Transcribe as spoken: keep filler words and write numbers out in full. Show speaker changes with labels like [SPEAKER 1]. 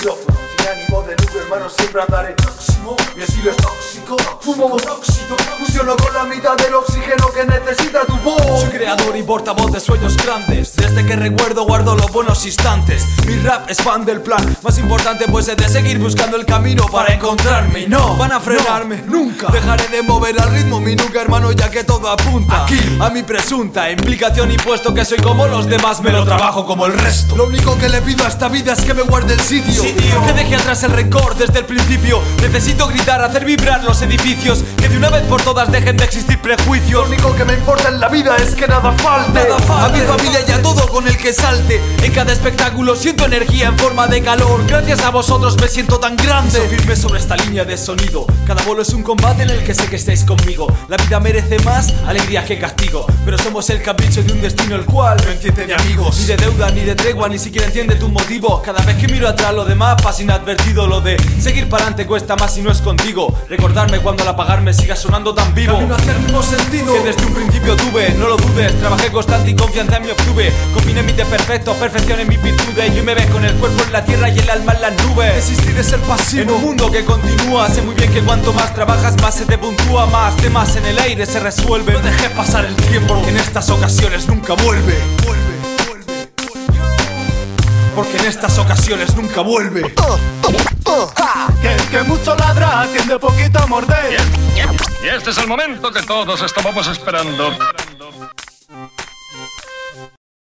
[SPEAKER 1] micrófono. Sin ánimo de lucro, hermano, siempre andaré próximo. Mi estilo es tóxico, fumo monóxido. Fusiono con la mitad del oxígeno que necesita tu voz.
[SPEAKER 2] Soy creador y portavoz de sueños grandes. Desde que recuerdo guardo los buenos instantes. Mi rap es fan del plan más importante, pues he de seguir buscando el camino para encontrarme. Y no van a frenarme, no, nunca. Dejaré de mover al ritmo mi nuca, hermano, ya que todo apunta aquí a mi presunta implicación. Y puesto que soy como los demás, me lo trabajo como el resto. Lo único que le pido a esta vida es que me guarde el sitio, sí, que deje atrás el rencor desde el principio. Necesito gritar, hacer vibrar los edificios, que de una vez por todas dejen de existir prejuicios.
[SPEAKER 1] Lo único que me importa en la vida es que nada falte,
[SPEAKER 2] nada falte. A mi familia y a todo con el que salte. En cada espectáculo siento energía en forma de calor. Gracias a vosotros me siento tan grande. Soy firme sobre esta línea de sonido. Cada bolo es un combate en el que sé que estáis conmigo. La vida merece más alegría que castigo, pero somos el capricho de un destino el cual no entiende ni amigos, ni de deuda, ni de tregua, ni siquiera entiende tu motivo. Cada vez que miro atrás lo demás pasa inadvertido. Lo de seguir para adelante cuesta más si no es contigo. Recordarme cuando al apagarme siga sonando tan vivo. Camino hacia el mismo sentido que desde un principio tuve. No lo dudes, trabajé constante y confianza en mí obtuve. Combiné mis defectos, perfección en mis virtudes. Yo me ves con el cuerpo en la tierra y el alma en las nubes. Desistir de ser pasivo en un mundo que continúa. Sé muy bien que cuanto más trabajas más se te puntúa. Más temas en el aire se resuelve. No dejes pasar el tiempo, porque en estas ocasiones nunca vuelve. Vuelve, vuelve, vuelve. Porque en estas ocasiones nunca vuelve.
[SPEAKER 3] uh, uh, uh, que el que mucho ladra tiende poquito a morder.
[SPEAKER 4] Bien, bien. Y este es el momento que todos estábamos esperando.